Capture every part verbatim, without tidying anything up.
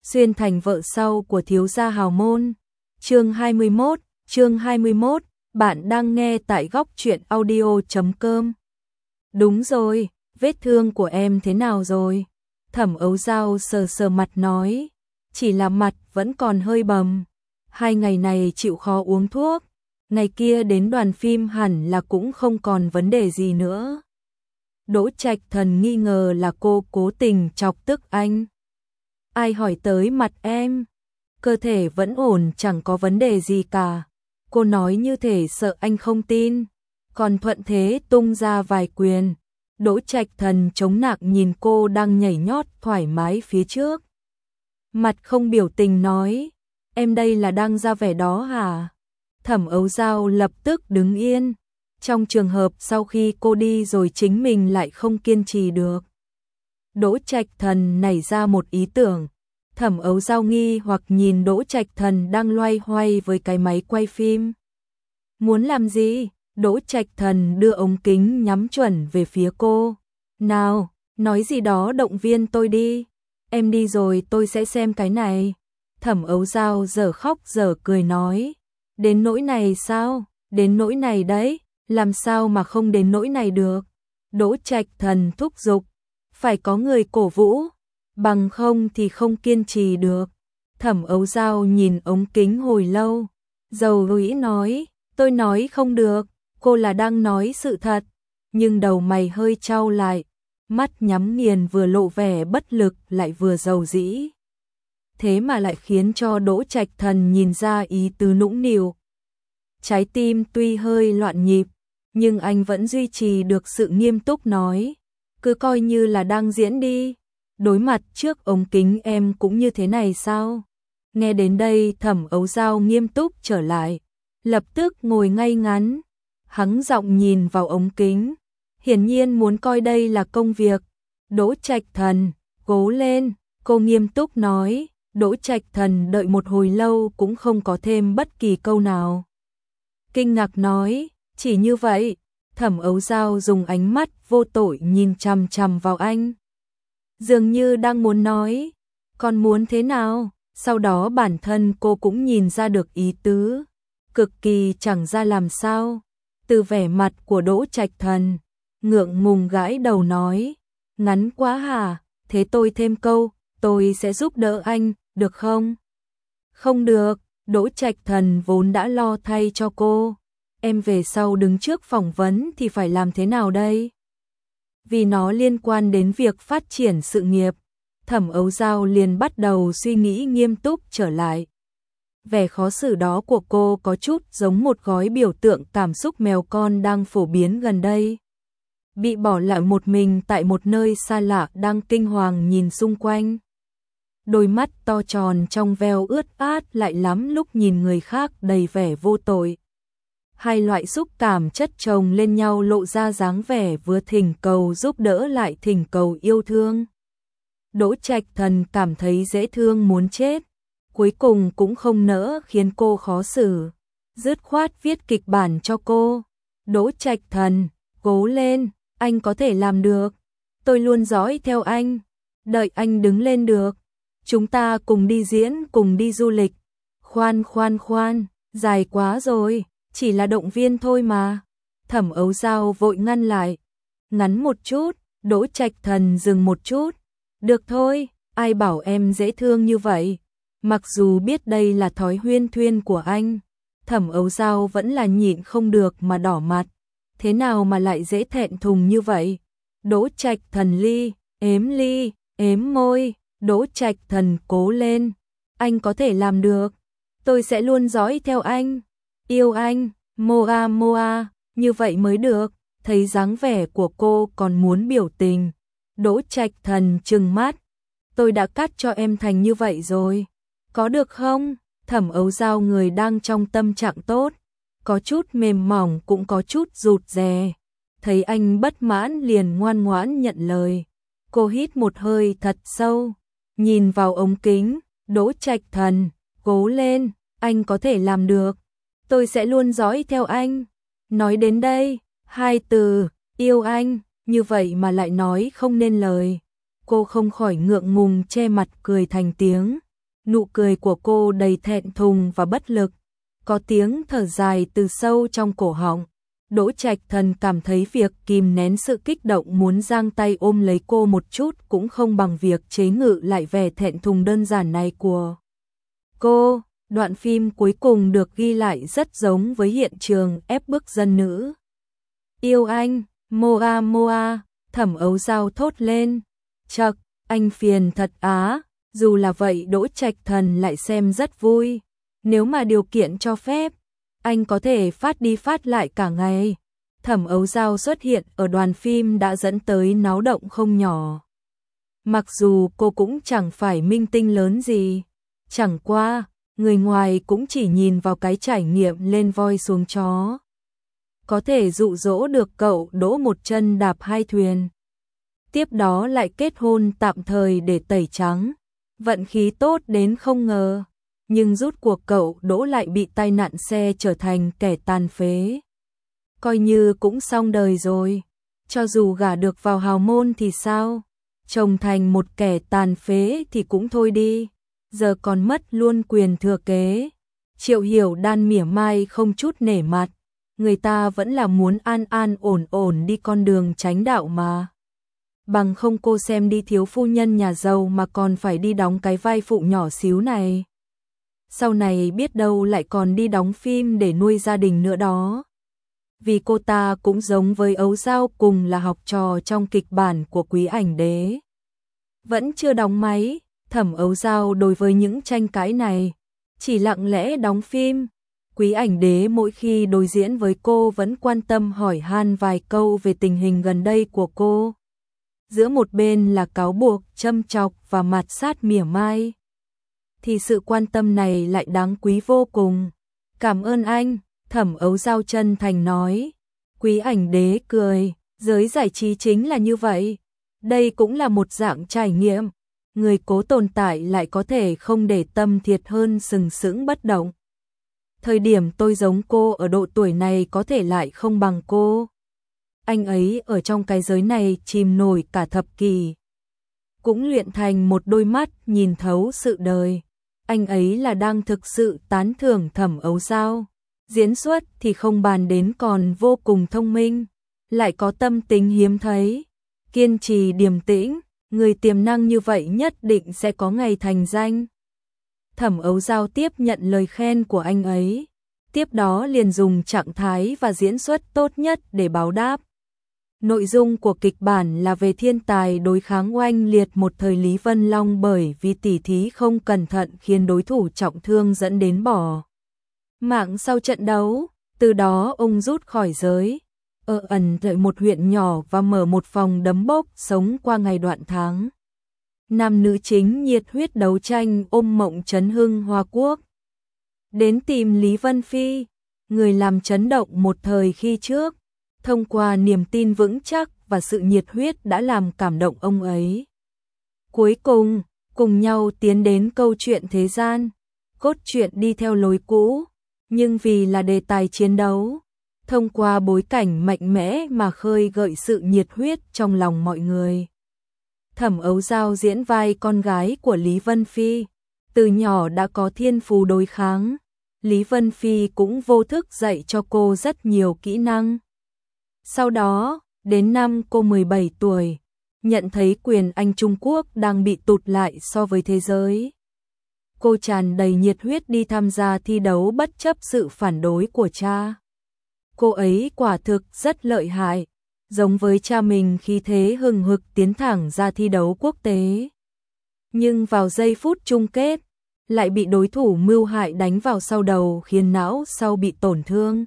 xuyên thành vợ sau của thiếu gia hào môn. Chương hai mươi mốt, chương hai mươi mốt, bạn đang nghe tại góc truyện audio chấm com. Đúng rồi, vết thương của em thế nào rồi? Thẩm Ấu Dao sờ sờ mặt nói, chỉ là mặt vẫn còn hơi bầm. Hai ngày này chịu khó uống thuốc, ngày kia đến đoàn phim hẳn là cũng không còn vấn đề gì nữa. Đỗ Trạch Thần nghi ngờ là cô cố tình chọc tức anh. Ai hỏi tới mặt em? Cơ thể vẫn ổn, chẳng có vấn đề gì cả. Cô nói như thể sợ anh không tin, còn thuận thế tung ra vài quyền. Đỗ Trạch Thần chống nặng nhìn cô đang nhảy nhót thoải mái phía trước. Mặt không biểu tình nói, em đây là đang ra vẻ đó hả? Thẩm Ấu Dao lập tức đứng yên. Trong trường hợp sau khi cô đi rồi chính mình lại không kiên trì được. Đỗ Trạch Thần nảy ra một ý tưởng. Thẩm Ấu Dao nghi hoặc nhìn Đỗ Trạch Thần đang loay hoay với cái máy quay phim. Muốn làm gì? Đỗ Trạch Thần đưa ống kính nhắm chuẩn về phía cô. Nào, nói gì đó động viên tôi đi. Em đi rồi tôi sẽ xem cái này. Thẩm Ấu Dao dở khóc dở cười nói. Đến nỗi này sao? Đến nỗi này đấy. Làm sao mà không đến nỗi này được? Đỗ Trạch Thần thúc giục. Phải có người cổ vũ, bằng không thì không kiên trì được. Thẩm Ấu Dao nhìn ống kính hồi lâu. Dầu dĩ nói, tôi nói không được, cô là đang nói sự thật. Nhưng đầu mày hơi chau lại, mắt nhắm nghiền vừa lộ vẻ bất lực lại vừa dầu dĩ. Thế mà lại khiến cho Đỗ Trạch Thần nhìn ra ý tứ nũng nịu. Trái tim tuy hơi loạn nhịp, nhưng anh vẫn duy trì được sự nghiêm túc nói. Cứ coi như là đang diễn đi. Đối mặt trước ống kính em cũng như thế này sao? Nghe đến đây Thẩm Ấu Dao nghiêm túc trở lại. Lập tức ngồi ngay ngắn. Hắng giọng nhìn vào ống kính. Hiển nhiên muốn coi đây là công việc. Đỗ Trạch Thần, cố lên. Cô nghiêm túc nói. Đỗ Trạch Thần đợi một hồi lâu cũng không có thêm bất kỳ câu nào. Kinh ngạc nói, chỉ như vậy. Thẩm Ấu Dao dùng ánh mắt vô tội nhìn chằm chằm vào anh. Dường như đang muốn nói, còn muốn thế nào? Sau đó bản thân cô cũng nhìn ra được ý tứ. Cực kỳ chẳng ra làm sao. Từ vẻ mặt của Đỗ Trạch Thần, ngượng ngùng gãi đầu nói. Ngắn quá hả? Thế tôi thêm câu, tôi sẽ giúp đỡ anh, được không? Không được, Đỗ Trạch Thần vốn đã lo thay cho cô. Em về sau đứng trước phỏng vấn thì phải làm thế nào đây? Vì nó liên quan đến việc phát triển sự nghiệp, Thẩm Ấu Dao liền bắt đầu suy nghĩ nghiêm túc trở lại. Vẻ khó xử đó của cô có chút giống một gói biểu tượng cảm xúc mèo con đang phổ biến gần đây. Bị bỏ lại một mình tại một nơi xa lạ đang kinh hoàng nhìn xung quanh. Đôi mắt to tròn trong veo ướt át lại lắm lúc nhìn người khác đầy vẻ vô tội. Hai loại xúc cảm chất chồng lên nhau lộ ra dáng vẻ vừa thỉnh cầu giúp đỡ lại thỉnh cầu yêu thương. Đỗ Trạch Thần cảm thấy dễ thương muốn chết, cuối cùng cũng không nỡ khiến cô khó xử, dứt khoát viết kịch bản cho cô. Đỗ Trạch Thần, cố lên, anh có thể làm được. Tôi luôn dõi theo anh, đợi anh đứng lên được. Chúng ta cùng đi diễn, cùng đi du lịch. Khoan khoan khoan, dài quá rồi. Chỉ là động viên thôi mà. Thẩm Ấu Dao vội ngăn lại. Ngắn một chút. Đỗ Trạch Thần dừng một chút. Được thôi, ai bảo em dễ thương như vậy. Mặc dù biết đây là thói huyên thuyên của anh, Thẩm Ấu Dao vẫn là nhịn không được mà đỏ mặt. Thế nào mà lại dễ thẹn thùng như vậy? Đỗ Trạch Thần ly, ếm ly, ếm môi. Đỗ Trạch Thần cố lên. Anh có thể làm được. Tôi sẽ luôn dõi theo anh. Yêu anh, moa moa, như vậy mới được. Thấy dáng vẻ của cô còn muốn biểu tình. Đỗ Trạch Thần trừng mắt. Tôi đã cắt cho em thành như vậy rồi. Có được không? Thẩm Ấu Dao người đang trong tâm trạng tốt. Có chút mềm mỏng cũng có chút rụt rè. Thấy anh bất mãn liền ngoan ngoãn nhận lời. Cô hít một hơi thật sâu. Nhìn vào ống kính. Đỗ Trạch Thần, cố lên, anh có thể làm được. Tôi sẽ luôn dõi theo anh. Nói đến đây, hai từ, yêu anh, như vậy mà lại nói không nên lời. Cô không khỏi ngượng ngùng che mặt cười thành tiếng. Nụ cười của cô đầy thẹn thùng và bất lực, có tiếng thở dài từ sâu trong cổ họng. Đỗ Trạch Thần cảm thấy việc kìm nén sự kích động muốn giang tay ôm lấy cô một chút cũng không bằng việc chế ngự lại vẻ thẹn thùng đơn giản này của cô. Đoạn phim cuối cùng được ghi lại rất giống với hiện trường ép bức dân nữ. Yêu anh, Moa Moa, Thẩm Ấu Dao thốt lên. Chậc, anh phiền thật á. Dù là vậy Đỗ Trạch Thần lại xem rất vui. Nếu mà điều kiện cho phép, anh có thể phát đi phát lại cả ngày. Thẩm Ấu Dao xuất hiện ở đoàn phim đã dẫn tới náo động không nhỏ. Mặc dù cô cũng chẳng phải minh tinh lớn gì, chẳng qua, người ngoài cũng chỉ nhìn vào cái trải nghiệm lên voi xuống chó. Có thể dụ dỗ được cậu Đỗ một chân đạp hai thuyền. Tiếp đó lại kết hôn tạm thời để tẩy trắng. Vận khí tốt đến không ngờ. Nhưng rút cuộc cậu Đỗ lại bị tai nạn xe trở thành kẻ tàn phế. Coi như cũng xong đời rồi. Cho dù gả được vào hào môn thì sao? Chồng thành một kẻ tàn phế thì cũng thôi đi. Giờ còn mất luôn quyền thừa kế. Triệu Hiểu Đan mỉa mai không chút nể mặt. Người ta vẫn là muốn an an ổn ổn đi con đường chánh đạo mà. Bằng không cô xem đi, thiếu phu nhân nhà giàu mà còn phải đi đóng cái vai phụ nhỏ xíu này. Sau này biết đâu lại còn đi đóng phim để nuôi gia đình nữa đó. Vì cô ta cũng giống với Ấu Dao, cùng là học trò trong kịch bản của Quý Ảnh Đế. Vẫn chưa đóng máy, Thẩm Ấu Dao đối với những tranh cãi này chỉ lặng lẽ đóng phim. Quý Ảnh Đế mỗi khi đối diễn với cô vẫn quan tâm hỏi han vài câu về tình hình gần đây của cô. Giữa một bên là cáo buộc, châm chọc và mạt sát mỉa mai, thì sự quan tâm này lại đáng quý vô cùng. Cảm ơn anh, Thẩm Ấu Dao chân thành nói. Quý Ảnh Đế cười, giới giải trí chính là như vậy. Đây cũng là một dạng trải nghiệm. Người cố tồn tại lại có thể không để tâm thiệt hơn sừng sững bất động. Thời điểm tôi giống cô ở độ tuổi này có thể lại không bằng cô. Anh ấy ở trong cái giới này chìm nổi cả thập kỷ, cũng luyện thành một đôi mắt nhìn thấu sự đời. Anh ấy là đang thực sự tán thưởng Thẩm Ấu Dao. Diễn xuất thì không bàn đến, còn vô cùng thông minh, lại có tâm tính hiếm thấy, kiên trì điềm tĩnh. Người tiềm năng như vậy nhất định sẽ có ngày thành danh. Thẩm Ấu Dao tiếp nhận lời khen của anh ấy, tiếp đó liền dùng trạng thái và diễn xuất tốt nhất để báo đáp. Nội dung của kịch bản là về thiên tài đối kháng oanh liệt một thời Lý Vân Long, bởi vì tỉ thí không cẩn thận khiến đối thủ trọng thương dẫn đến bỏ mạng sau trận đấu. Từ đó ông rút khỏi giới, ở ẩn tại một huyện nhỏ và mở một phòng đấm bốc, sống qua ngày đoạn tháng. Nam nữ chính nhiệt huyết đấu tranh ôm mộng chấn hưng Hoa Quốc. Đến tìm Lý Vân Phi, người làm chấn động một thời khi trước. Thông qua niềm tin vững chắc và sự nhiệt huyết đã làm cảm động ông ấy. Cuối cùng, cùng nhau tiến đến câu chuyện thế gian. Cốt truyện đi theo lối cũ, nhưng vì là đề tài chiến đấu, thông qua bối cảnh mạnh mẽ mà khơi gợi sự nhiệt huyết trong lòng mọi người. Thẩm Ấu Dao diễn vai con gái của Lý Vân Phi, từ nhỏ đã có thiên phú đối kháng. Lý Vân Phi cũng vô thức dạy cho cô rất nhiều kỹ năng. Sau đó, đến năm cô mười bảy tuổi, nhận thấy quyền Anh Trung Quốc đang bị tụt lại so với thế giới. Cô tràn đầy nhiệt huyết đi tham gia thi đấu bất chấp sự phản đối của cha. Cô ấy quả thực rất lợi hại, giống với cha mình, khí thế hừng hực tiến thẳng ra thi đấu quốc tế. Nhưng vào giây phút chung kết, lại bị đối thủ mưu hại đánh vào sau đầu khiến não sau bị tổn thương.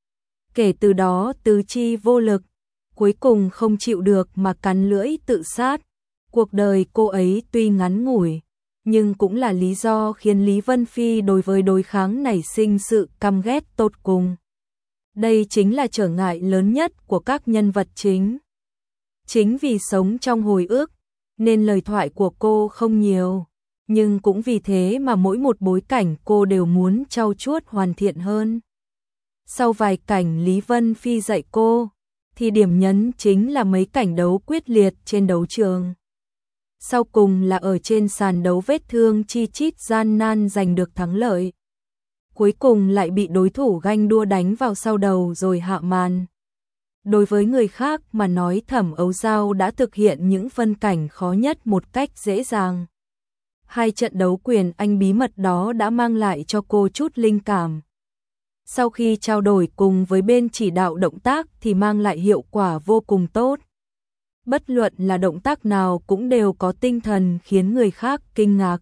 Kể từ đó tứ chi vô lực, cuối cùng không chịu được mà cắn lưỡi tự sát. Cuộc đời cô ấy tuy ngắn ngủi, nhưng cũng là lý do khiến Lý Vân Phi đối với đối kháng nảy sinh sự căm ghét tột cùng. Đây chính là trở ngại lớn nhất của các nhân vật chính. Chính vì sống trong hồi ức, nên lời thoại của cô không nhiều, nhưng cũng vì thế mà mỗi một bối cảnh cô đều muốn trau chuốt hoàn thiện hơn. Sau vài cảnh Lý Vân Phi dạy cô, thì điểm nhấn chính là mấy cảnh đấu quyết liệt trên đấu trường. sau cùng là ở trên sàn đấu vết thương chi chít gian nan giành được thắng lợi. Cuối cùng lại bị đối thủ ganh đua đánh vào sau đầu rồi hạ màn. Đối với người khác mà nói, Thẩm Ấu Dao đã thực hiện những phân cảnh khó nhất một cách dễ dàng. Hai trận đấu quyền Anh bí mật đó đã mang lại cho cô chút linh cảm. Sau khi trao đổi cùng với bên chỉ đạo động tác thì mang lại hiệu quả vô cùng tốt. Bất luận là động tác nào cũng đều có tinh thần khiến người khác kinh ngạc.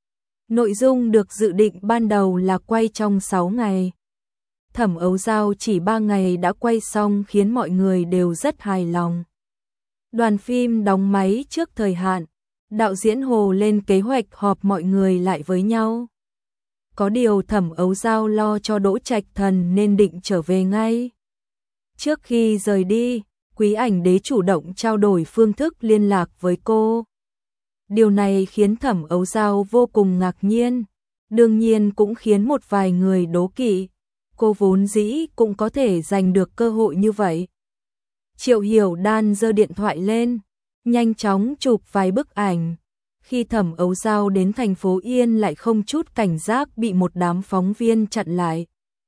Nội dung được dự định ban đầu là quay trong sáu ngày. Thẩm Ấu Dao chỉ ba ngày đã quay xong khiến mọi người đều rất hài lòng. Đoàn phim đóng máy trước thời hạn, đạo diễn Hồ lên kế hoạch họp mọi người lại với nhau. Có điều Thẩm Ấu Dao lo cho Đỗ Trạch Thần nên định trở về ngay. Trước khi rời đi, Quý Ảnh Đế chủ động trao đổi phương thức liên lạc với cô. Điều này khiến Thẩm Ấu Dao vô cùng ngạc nhiên, đương nhiên cũng khiến một vài người đố kỵ. Cô vốn dĩ cũng có thể giành được cơ hội như vậy. Triệu Hiểu Đan giơ điện thoại lên, nhanh chóng chụp vài bức ảnh. Khi Thẩm Ấu Dao đến thành phố Yên lại không chút cảnh giác bị một đám phóng viên chặn lại.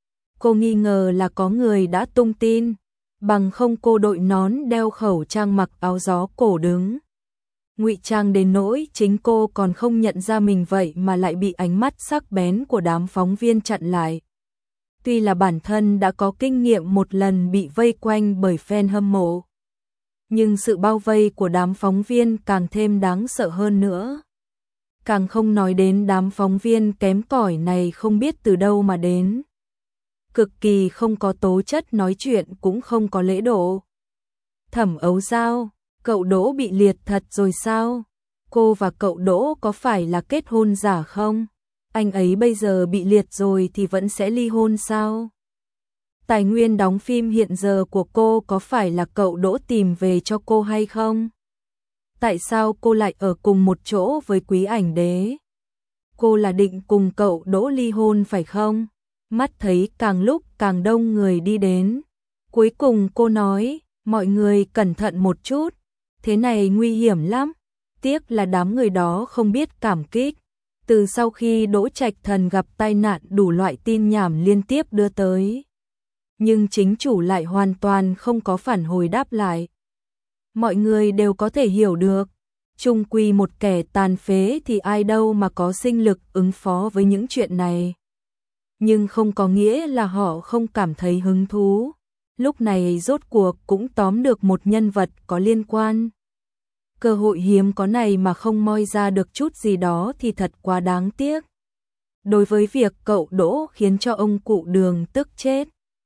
Cô nghi ngờ là có người đã tung tin, bằng không cô đội nón đeo khẩu trang mặc áo gió cổ đứng. Ngụy trang đến nỗi chính cô còn không nhận ra mình vậy mà lại bị ánh mắt sắc bén của đám phóng viên chặn lại. Tuy là bản thân đã có kinh nghiệm một lần bị vây quanh bởi fan hâm mộ, nhưng sự bao vây của đám phóng viên càng thêm đáng sợ hơn nữa. Càng không nói đến đám phóng viên kém cỏi này không biết từ đâu mà đến. Cực kỳ không có tố chất nói chuyện cũng không có lễ độ. Thẩm Ấu Dao, cậu Đỗ bị liệt thật rồi sao? Cô và cậu Đỗ có phải là kết hôn giả không? Anh ấy bây giờ bị liệt rồi thì vẫn sẽ ly hôn sao? Tài nguyên đóng phim hiện giờ của cô có phải là cậu Đỗ tìm về cho cô hay không? Tại sao cô lại ở cùng một chỗ với Quý Ảnh Đế? Cô là định cùng cậu Đỗ ly hôn phải không? Mắt thấy càng lúc càng đông người đi đến. Cuối cùng cô nói, mọi người cẩn thận một chút, thế này nguy hiểm lắm. Tiếc là đám người đó không biết cảm kích. Từ sau khi Đỗ Trạch Thần gặp tai nạn, đủ loại tin nhảm liên tiếp đưa tới. Nhưng chính chủ lại hoàn toàn không có phản hồi đáp lại. Mọi người đều có thể hiểu được, chung quy một kẻ tàn phế thì ai đâu mà có sinh lực ứng phó với những chuyện này. Nhưng không có nghĩa là họ không cảm thấy hứng thú. Lúc này rốt cuộc cũng tóm được một nhân vật có liên quan. Cơ hội hiếm có này mà không moi ra được chút gì đó thì thật quá đáng tiếc. Đối với việc cậu Đỗ khiến cho ông cụ Đường tức chết,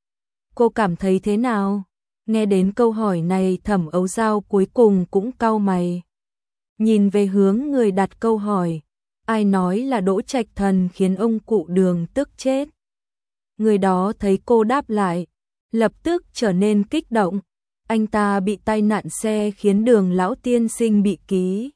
cô cảm thấy thế nào? Nghe đến câu hỏi này, Thẩm Ấu Dao cuối cùng cũng cau mày. Nhìn về hướng người đặt câu hỏi, ai nói là Đỗ Trạch Thần khiến ông cụ Đường tức chết? Người đó thấy cô đáp lại, lập tức trở nên kích động. Anh ta bị tai nạn xe khiến Đường lão tiên sinh bị ký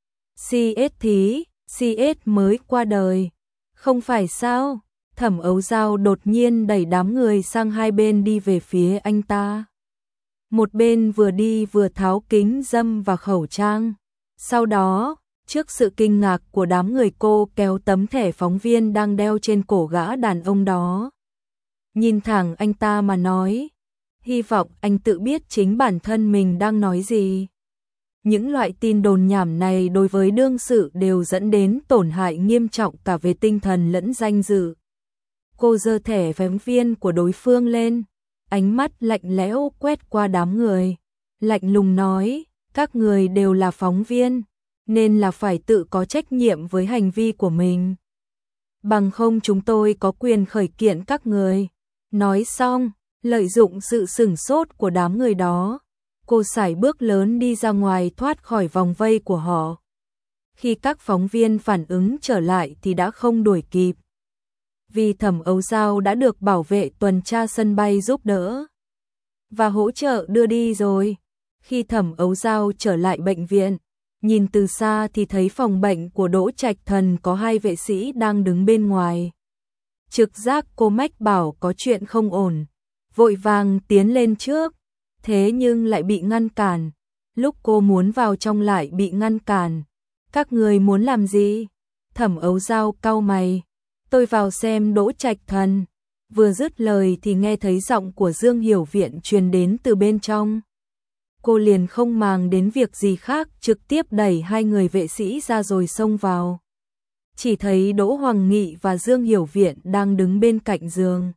xê ét thí, xê ét mới qua đời. Không phải sao? Thẩm Ấu Dao đột nhiên đẩy đám người sang hai bên đi về phía anh ta. Một bên vừa đi vừa tháo kính râm và khẩu trang. Sau đó, trước sự kinh ngạc của đám người, cô kéo tấm thẻ phóng viên đang đeo trên cổ gã đàn ông đó. Nhìn thẳng anh ta mà nói, hy vọng anh tự biết chính bản thân mình đang nói gì. Những loại tin đồn nhảm này đối với đương sự đều dẫn đến tổn hại nghiêm trọng cả về tinh thần lẫn danh dự. Cô giơ thẻ phóng viên của đối phương lên, ánh mắt lạnh lẽo quét qua đám người, lạnh lùng nói, các người đều là phóng viên, nên là phải tự có trách nhiệm với hành vi của mình. Bằng không chúng tôi có quyền khởi kiện các người. Nói xong, lợi dụng sự sửng sốt của đám người đó, cô sải bước lớn đi ra ngoài thoát khỏi vòng vây của họ. Khi các phóng viên phản ứng trở lại thì đã không đuổi kịp. Vì Thẩm Ấu Dao đã được bảo vệ tuần tra sân bay giúp đỡ và hỗ trợ đưa đi rồi. Khi Thẩm Ấu Dao trở lại bệnh viện, nhìn từ xa thì thấy phòng bệnh của Đỗ Trạch Thần có hai vệ sĩ đang đứng bên ngoài. Trực giác cô mách bảo có chuyện không ổn, vội vàng tiến lên trước, thế nhưng lại bị ngăn cản. Lúc cô muốn vào trong lại bị ngăn cản, Các người muốn làm gì? Thẩm Ấu Dao cau mày. Tôi vào xem Đỗ Trạch Thần. Vừa dứt lời thì nghe thấy giọng của Dương Hiểu Viện truyền đến từ bên trong. Cô liền không màng đến việc gì khác, trực tiếp đẩy hai người vệ sĩ ra rồi xông vào. Chỉ thấy Đỗ Hoàng Nghị và Dương Hiểu Viện đang đứng bên cạnh giường.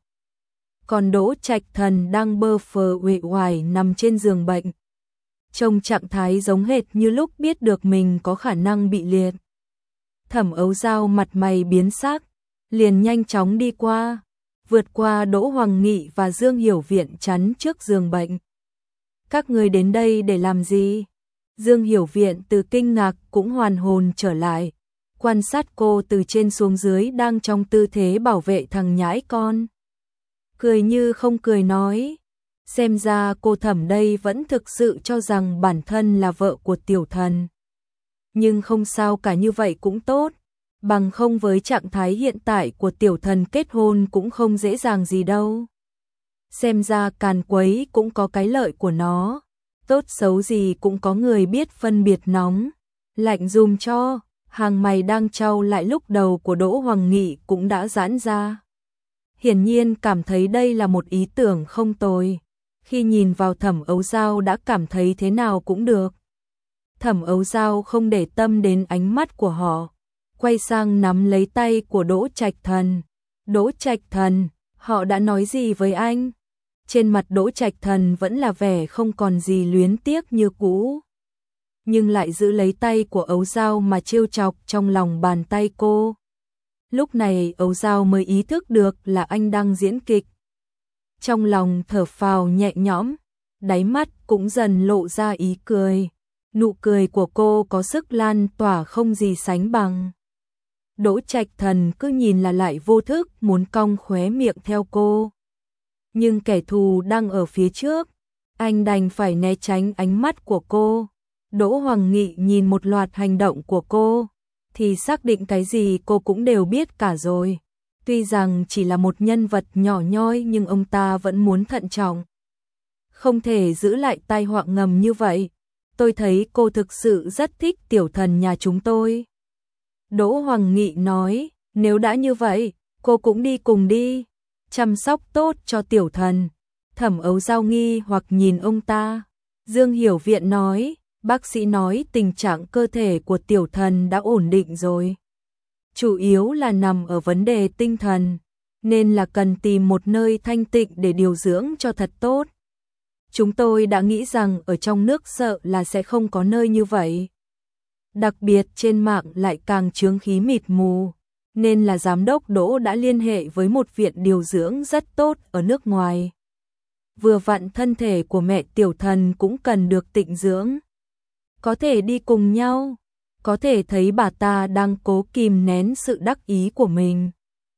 Còn Đỗ Trạch Thần đang bơ phờ uể oải nằm trên giường bệnh. Trông trạng thái giống hệt như lúc biết được mình có khả năng bị liệt. Thẩm Ấu Dao mặt mày biến sắc, liền nhanh chóng đi qua, vượt qua Đỗ Hoàng Nghị và Dương Hiểu Viện chắn trước giường bệnh. Các người đến đây để làm gì? Dương Hiểu Viện từ kinh ngạc cũng hoàn hồn trở lại, quan sát cô từ trên xuống dưới đang trong tư thế bảo vệ thằng nhãi con. Cười như không cười nói, xem ra cô Thẩm đây vẫn thực sự cho rằng bản thân là vợ của tiểu thần. Nhưng không sao cả, như vậy cũng tốt, bằng không với trạng thái hiện tại của tiểu thần kết hôn cũng không dễ dàng gì đâu. Xem ra càn quấy cũng có cái lợi của nó, tốt xấu gì cũng có người biết phân biệt nóng, lạnh dùm cho. Hàng mày đang trao lại lúc đầu của Đỗ Hoàng Nghị cũng đã giãn ra. Hiển nhiên cảm thấy đây là một ý tưởng không tồi. Khi nhìn vào Thẩm Ấu Dao đã cảm thấy thế nào cũng được. Thẩm Ấu Dao không để tâm đến ánh mắt của họ, quay sang nắm lấy tay của Đỗ Trạch Thần. Đỗ Trạch Thần, họ đã nói gì với anh? Trên mặt Đỗ Trạch Thần vẫn là vẻ không còn gì luyến tiếc như cũ, nhưng lại giữ lấy tay của Ấu Dao mà trêu chọc trong lòng bàn tay cô. Lúc này Ấu Dao mới ý thức được là anh đang diễn kịch. Trong lòng thở phào nhẹ nhõm, đáy mắt cũng dần lộ ra ý cười. Nụ cười của cô có sức lan tỏa không gì sánh bằng. Đỗ Trạch Thần cứ nhìn là lại vô thức muốn cong khóe miệng theo cô. Nhưng kẻ thù đang ở phía trước, anh đành phải né tránh ánh mắt của cô. Đỗ Hoàng Nghị nhìn một loạt hành động của cô, thì xác định cái gì cô cũng đều biết cả rồi. Tuy rằng chỉ là một nhân vật nhỏ nhoi nhưng ông ta vẫn muốn thận trọng. Không thể giữ lại tai họa ngầm như vậy. Tôi thấy cô thực sự rất thích tiểu thần nhà chúng tôi. Đỗ Hoàng Nghị nói, nếu đã như vậy, cô cũng đi cùng đi, chăm sóc tốt cho tiểu thần. Thẩm Ấu Dao nghi hoặc nhìn ông ta. Dương Hiểu Viện nói, bác sĩ nói tình trạng cơ thể của tiểu thần đã ổn định rồi. Chủ yếu là nằm ở vấn đề tinh thần, nên là cần tìm một nơi thanh tịnh để điều dưỡng cho thật tốt. Chúng tôi đã nghĩ rằng ở trong nước sợ là sẽ không có nơi như vậy. Đặc biệt trên mạng lại càng chướng khí mịt mù, nên là giám đốc Đỗ đã liên hệ với một viện điều dưỡng rất tốt ở nước ngoài. Vừa vặn thân thể của mẹ tiểu thần cũng cần được tịnh dưỡng. Có thể đi cùng nhau, có thể thấy bà ta đang cố kìm nén sự đắc ý của mình.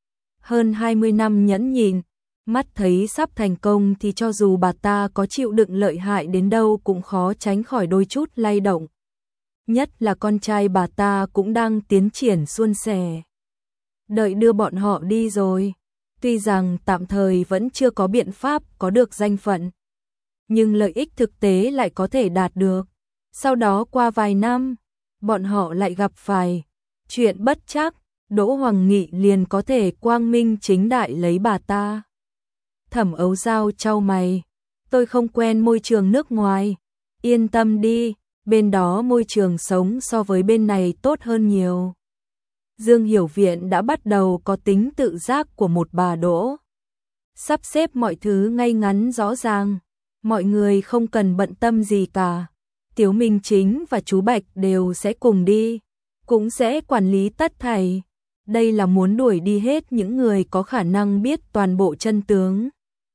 Hơn hai mươi năm nhẫn nhịn, mắt thấy sắp thành công thì cho dù bà ta có chịu đựng lợi hại đến đâu cũng khó tránh khỏi đôi chút lay động. Nhất là con trai bà ta cũng đang tiến triển suôn sẻ. Đợi đưa bọn họ đi rồi, tuy rằng tạm thời vẫn chưa có biện pháp có được danh phận, nhưng lợi ích thực tế lại có thể đạt được. Sau đó qua vài năm, bọn họ lại gặp phải chuyện bất trắc, Đỗ Hoàng Nghị liền có thể quang minh chính đại lấy bà ta. Thẩm Ấu Dao chau mày, tôi không quen môi trường nước ngoài, yên tâm đi, bên đó môi trường sống so với bên này tốt hơn nhiều. Dương Hiểu Viện đã bắt đầu có tính tự giác của một bà Đỗ. Sắp xếp mọi thứ ngay ngắn rõ ràng, mọi người không cần bận tâm gì cả. Tiếu Minh Chính và chú Bạch đều sẽ cùng đi, cũng sẽ quản lý tất thảy. Đây là muốn đuổi đi hết những người có khả năng biết toàn bộ chân tướng.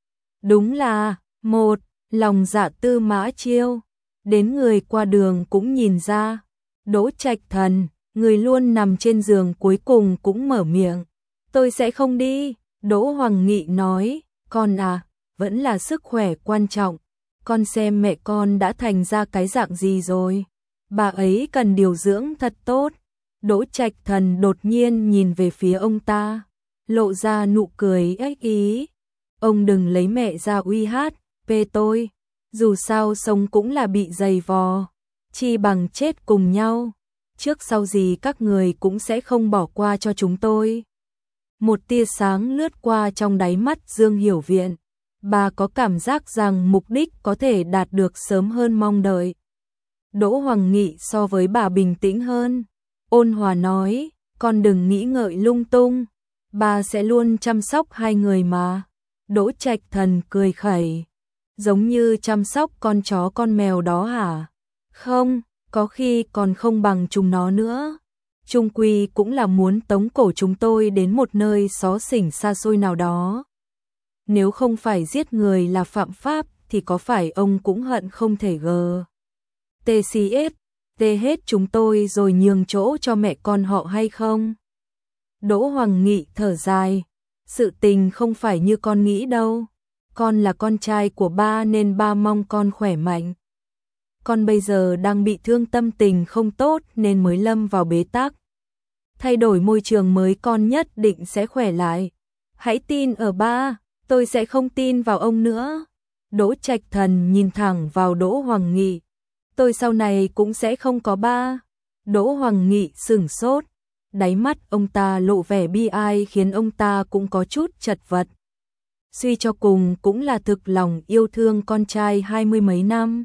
Đúng là, một, lòng dạ Tư Mã Chiêu, đến người qua đường cũng nhìn ra. Đỗ Trạch Thần, người luôn nằm trên giường cuối cùng cũng mở miệng. Tôi sẽ không đi, Đỗ Hoàng Nghị nói, con à, vẫn là sức khỏe quan trọng. Con xem mẹ con đã thành ra cái dạng gì rồi. Bà ấy cần điều dưỡng thật tốt. Đỗ Trạch Thần đột nhiên nhìn về phía ông ta, lộ ra nụ cười ếch ý. Ông đừng lấy mẹ ra uy hát, về tôi. Dù sao sống cũng là bị dày vò, chi bằng chết cùng nhau. trước sau gì các người cũng sẽ không bỏ qua cho chúng tôi. Một tia sáng lướt qua trong đáy mắt Dương Hiểu Viện. Bà có cảm giác rằng mục đích có thể đạt được sớm hơn mong đợi. Đỗ Hoàng Nghị so với bà bình tĩnh hơn, ôn hòa nói, con đừng nghĩ ngợi lung tung, bà sẽ luôn chăm sóc hai người mà. Đỗ Trạch Thần cười khẩy, giống như chăm sóc con chó con mèo đó hả? Không, có khi còn không bằng chúng nó nữa. Chung quy cũng là muốn tống cổ chúng tôi đến một nơi xó xỉnh xa xôi nào đó. Nếu không phải giết người là phạm pháp thì có phải ông cũng hận không thể gờ. tê xê ét, tê hết chúng tôi rồi nhường chỗ cho mẹ con họ hay không? Đỗ Hoàng Nghị thở dài, sự tình không phải như con nghĩ đâu. Con là con trai của ba nên ba mong con khỏe mạnh. Con bây giờ đang bị thương tâm tình không tốt nên mới lâm vào bế tắc. Thay đổi môi trường mới con nhất định sẽ khỏe lại. Hãy tin ở ba, tôi sẽ không tin vào ông nữa. Đỗ Trạch Thần nhìn thẳng vào Đỗ Hoàng Nghị. Tôi sau này cũng sẽ không có ba. Đỗ Hoàng Nghị sửng sốt. Đáy mắt ông ta lộ vẻ bi ai khiến ông ta cũng có chút chật vật. Suy cho cùng cũng là thực lòng yêu thương con trai hai mươi mấy năm.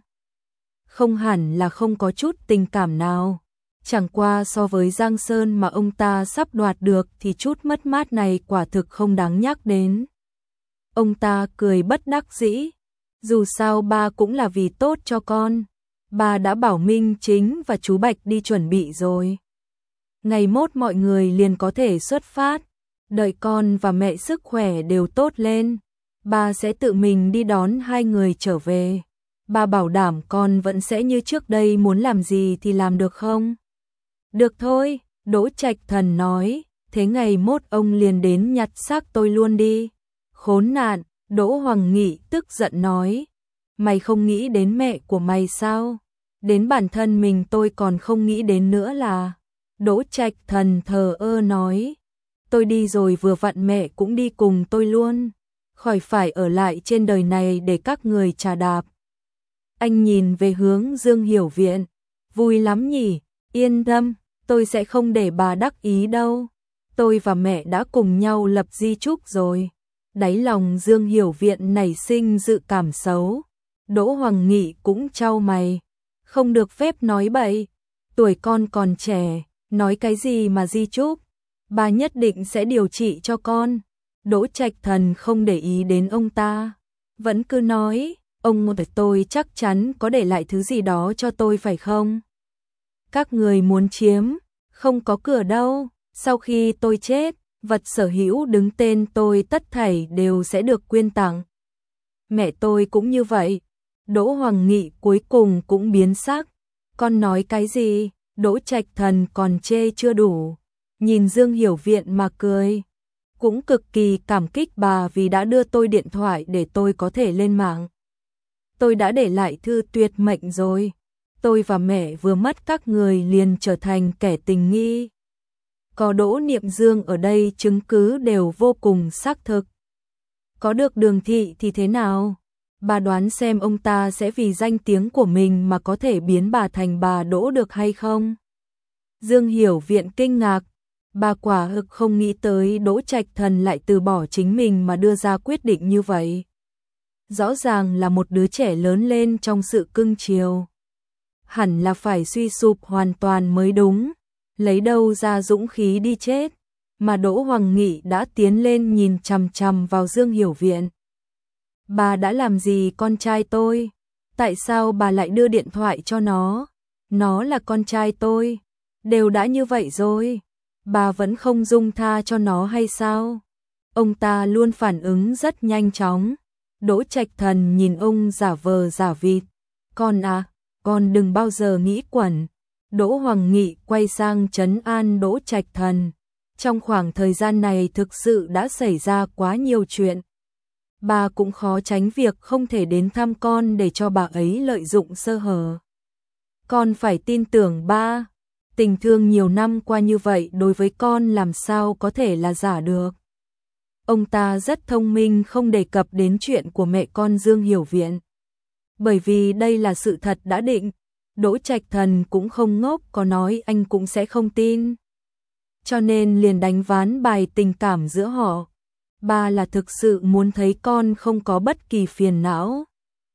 Không hẳn là không có chút tình cảm nào. Chẳng qua so với Giang Sơn mà ông ta sắp đoạt được thì chút mất mát này quả thực không đáng nhắc đến. Ông ta cười bất đắc dĩ. Dù sao ba cũng là vì tốt cho con. Ba đã bảo Minh Chính và chú Bạch đi chuẩn bị rồi. Ngày mốt mọi người liền có thể xuất phát. Đợi con và mẹ sức khỏe đều tốt lên. Ba sẽ tự mình đi đón hai người trở về. Ba bảo đảm con vẫn sẽ như trước đây, muốn làm gì thì làm được không? Được thôi, Đỗ Trạch Thần nói, thế ngày mốt ông liền đến nhặt xác tôi luôn đi. Khốn nạn, Đỗ Hoàng Nghị tức giận nói, mày không nghĩ đến mẹ của mày sao? Đến bản thân mình tôi còn không nghĩ đến nữa là. Đỗ Trạch Thần thờ ơ nói, tôi đi rồi vừa vặn mẹ cũng đi cùng tôi luôn, khỏi phải ở lại trên đời này để các người trà đạp. Anh nhìn về hướng Dương Hiểu Viện, vui lắm nhỉ, yên tâm, tôi sẽ không để bà đắc ý đâu. Tôi và mẹ đã cùng nhau lập di chúc rồi. Đáy lòng Dương Hiểu Viện nảy sinh dự cảm xấu. Đỗ Hoàng Nghị cũng chau mày, không được phép nói bậy, tuổi con còn trẻ, nói cái gì mà di chúc, bà nhất định sẽ điều trị cho con. Đỗ Trạch Thần không để ý đến ông ta, vẫn cứ nói, ông tôi chắc chắn có để lại thứ gì đó cho tôi phải không? Các người muốn chiếm, không có cửa đâu, sau khi tôi chết, vật sở hữu đứng tên tôi tất thảy đều sẽ được quyên tặng. Mẹ tôi cũng như vậy. Đỗ Hoàng Nghị cuối cùng cũng biến sắc. Con nói cái gì? Đỗ Trạch Thần còn chê chưa đủ, nhìn Dương Hiểu Viện mà cười. Cũng cực kỳ cảm kích bà vì đã đưa tôi điện thoại để tôi có thể lên mạng. Tôi đã để lại thư tuyệt mệnh rồi. Tôi và mẹ vừa mất các người liền trở thành kẻ tình nghi. Có Đỗ Niệm Dương ở đây chứng cứ đều vô cùng xác thực. Có được Đường Thị thì thế nào? Bà đoán xem ông ta sẽ vì danh tiếng của mình mà có thể biến bà thành bà Đỗ được hay không? Dương Hiểu Viện kinh ngạc. Bà quả thực không nghĩ tới Đỗ Trạch Thần lại từ bỏ chính mình mà đưa ra quyết định như vậy. Rõ ràng là một đứa trẻ lớn lên trong sự cưng chiều. Hẳn là phải suy sụp hoàn toàn mới đúng. Lấy đâu ra dũng khí đi chết. Mà Đỗ Hoàng Nghị đã tiến lên nhìn chằm chằm vào Dương Hiểu Viện. Bà đã làm gì con trai tôi? Tại sao bà lại đưa điện thoại cho nó? Nó là con trai tôi. Đều đã như vậy rồi. Bà vẫn không dung tha cho nó hay sao? Ông ta luôn phản ứng rất nhanh chóng. Đỗ Trạch Thần nhìn ông giả vờ giả vịt. Con à, con đừng bao giờ nghĩ quẩn. Đỗ Hoàng Nghị quay sang trấn an Đỗ Trạch Thần. Trong khoảng thời gian này thực sự đã xảy ra quá nhiều chuyện. Bà cũng khó tránh việc không thể đến thăm con để cho bà ấy lợi dụng sơ hở. Con phải tin tưởng ba. Tình thương nhiều năm qua như vậy đối với con làm sao có thể là giả được. Ông ta rất thông minh không đề cập đến chuyện của mẹ con Dương Hiểu Viện. Bởi vì đây là sự thật đã định. Đỗ Trạch Thần cũng không ngốc, có nói anh cũng sẽ không tin. Cho nên liền đánh ván bài tình cảm giữa họ. Ba là thực sự muốn thấy con không có bất kỳ phiền não.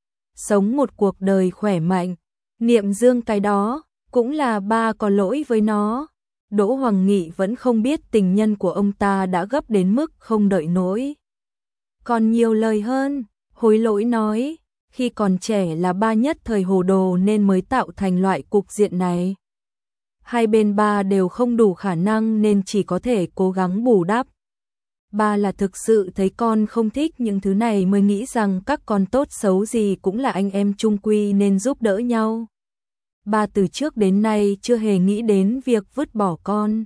Sống một cuộc đời khỏe mạnh. Niệm Dương cái đó, cũng là ba có lỗi với nó. Đỗ Hoàng Nghị vẫn không biết tình nhân của ông ta đã gấp đến mức không đợi nổi. Còn nhiều lời hơn, hối lỗi nói, khi còn trẻ là ba nhất thời hồ đồ nên mới tạo thành loại cục diện này. Hai bên ba đều không đủ khả năng nên chỉ có thể cố gắng bù đắp. Ba là thực sự thấy con không thích những thứ này mới nghĩ rằng các con tốt xấu gì cũng là anh em chung quy nên giúp đỡ nhau. Ba từ trước đến nay chưa hề nghĩ đến việc vứt bỏ con.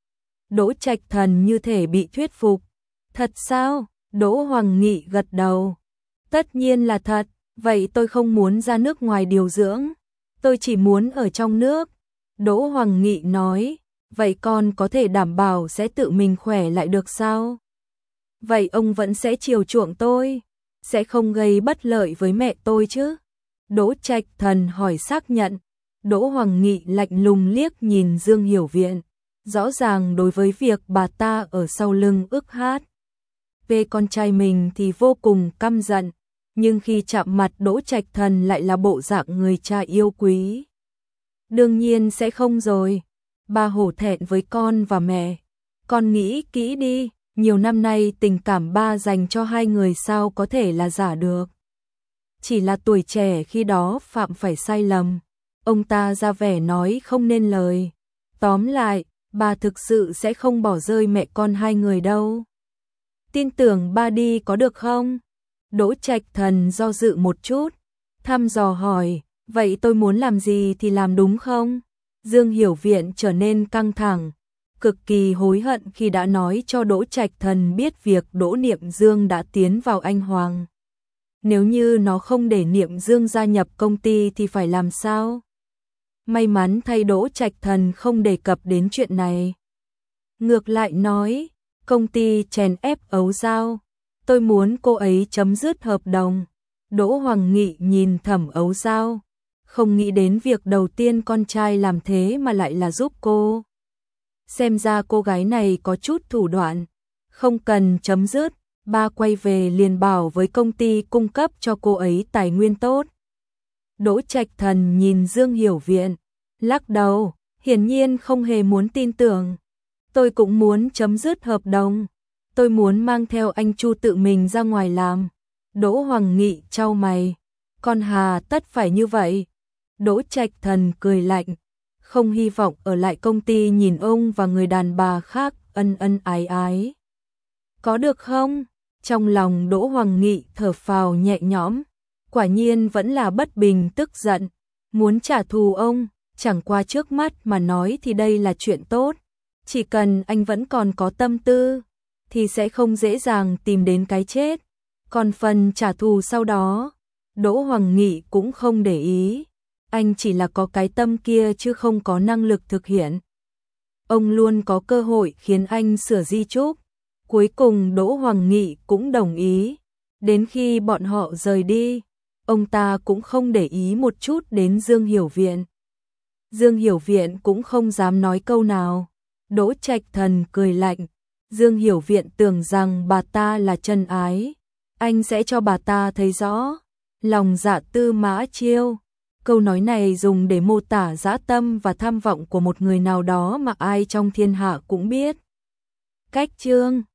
Đỗ Trạch Thần như thể bị thuyết phục. Thật sao? Đỗ Hoàng Nghị gật đầu. Tất nhiên là thật, vậy tôi không muốn ra nước ngoài điều dưỡng. Tôi chỉ muốn ở trong nước. Đỗ Hoàng Nghị nói, vậy con có thể đảm bảo sẽ tự mình khỏe lại được sao? Vậy ông vẫn sẽ chiều chuộng tôi, sẽ không gây bất lợi với mẹ tôi chứ? Đỗ Trạch Thần hỏi xác nhận. Đỗ Hoàng Nghị lạnh lùng liếc nhìn Dương Hiểu Viện, rõ ràng đối với việc bà ta ở sau lưng ức hát về con trai mình thì vô cùng căm giận, nhưng khi chạm mặt Đỗ Trạch Thần lại là bộ dạng người cha yêu quý. Đương nhiên sẽ không rồi, bà hổ thẹn với con và mẹ. Con nghĩ kỹ đi, nhiều năm nay tình cảm ba dành cho hai người sao có thể là giả được. Chỉ là tuổi trẻ khi đó phạm phải sai lầm. Ông ta ra vẻ nói không nên lời. Tóm lại, bà thực sự sẽ không bỏ rơi mẹ con hai người đâu. Tin tưởng ba đi có được không? Đỗ Trạch Thần do dự một chút, thăm dò hỏi, vậy tôi muốn làm gì thì làm đúng không? Dương Hiểu Viện trở nên căng thẳng, cực kỳ hối hận khi đã nói cho Đỗ Trạch Thần biết việc Đỗ Niệm Dương đã tiến vào Anh Hoàng. Nếu như nó không để Niệm Dương gia nhập công ty thì phải làm sao? May mắn thay Đỗ Trạch Thần không đề cập đến chuyện này. Ngược lại nói, công ty chèn ép Ấu Giao, tôi muốn cô ấy chấm dứt hợp đồng. Đỗ Hoàng Nghị nhìn Thẩm Ấu Giao, không nghĩ đến việc đầu tiên con trai làm thế mà lại là giúp cô. Xem ra cô gái này có chút thủ đoạn, không cần chấm dứt, ba quay về liền bảo với công ty cung cấp cho cô ấy tài nguyên tốt. Đỗ Trạch Thần nhìn Dương Hiểu Viện, lắc đầu, hiển nhiên không hề muốn tin tưởng. Tôi cũng muốn chấm dứt hợp đồng, tôi muốn mang theo anh Chu tự mình ra ngoài làm. Đỗ Hoàng Nghị chau mày, con hà tất phải như vậy. Đỗ Trạch Thần cười lạnh, không hy vọng ở lại công ty nhìn ông và người đàn bà khác ân ân ái ái. Có được không? Trong lòng Đỗ Hoàng Nghị thở phào nhẹ nhõm, quả nhiên vẫn là bất bình tức giận, muốn trả thù ông, chẳng qua trước mắt mà nói thì đây là chuyện tốt, chỉ cần anh vẫn còn có tâm tư, thì sẽ không dễ dàng tìm đến cái chết, còn phần trả thù sau đó, Đỗ Hoàng Nghị cũng không để ý, anh chỉ là có cái tâm kia chứ không có năng lực thực hiện. Ông luôn có cơ hội khiến anh sửa di chúc. Cuối cùng Đỗ Hoàng Nghị cũng đồng ý. Đến khi bọn họ rời đi, ông ta cũng không để ý một chút đến Dương Hiểu Viện. Dương Hiểu Viện cũng không dám nói câu nào. Đỗ Trạch Thần cười lạnh. Dương Hiểu Viện tưởng rằng bà ta là chân ái. Anh sẽ cho bà ta thấy rõ. Lòng dạ tư mã chiêu. Câu nói này dùng để mô tả dã tâm và tham vọng của một người nào đó mà ai trong thiên hạ cũng biết. Cách chương